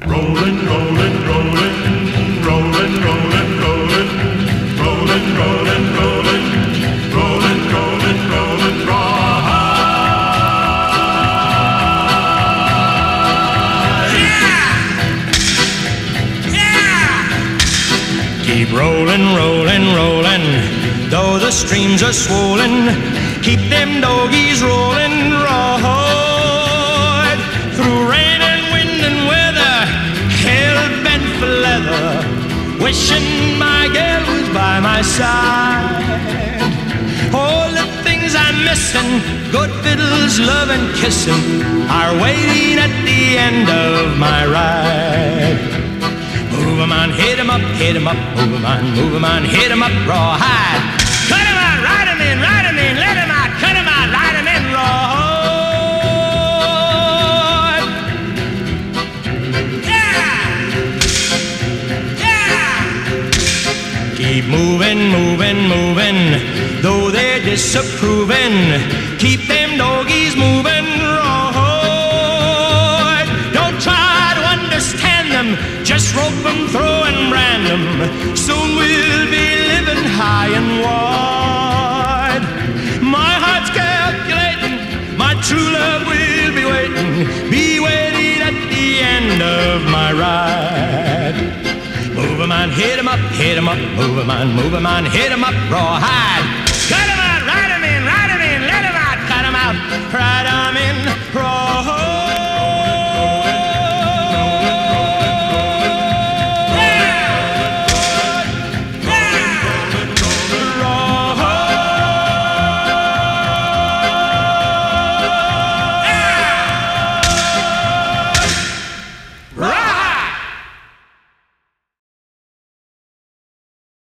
Rolling, rolling, rolling, rolling, rolling, rolling, rolling, rolling, rolling, rolling, rolling, rolling, rawhide. Yeah! Yeah! Keep rolling, rolling, rolling, though the streams are swollen. Keep them doggies rolling, rawhide. Through rain and wind and weather, hell-bent for leather, wishing my gal was by my side. All the things I'm missing, good fiddles, love and kissing, are waiting at the end of my ride. Move 'em on, hit 'em up, hit 'em up, move 'em on, move 'em on, hit 'em up, rawhide. Cut 'em out, ride 'em in, let 'em out, cut 'em out, ride 'em in, rawhide. Yeah! Yeah! Keep moving, moving, moving, though they're disapproving. Keep them doggies moving, rawhide. Don't try to understand them, just rope 'em, throw and brand 'em. Soon we'll be living high and wide. My heart's calculating, my true love will be waiting at the end of my ride. Move 'em on, hit 'em up, move 'em on, hit 'em up, rawhide.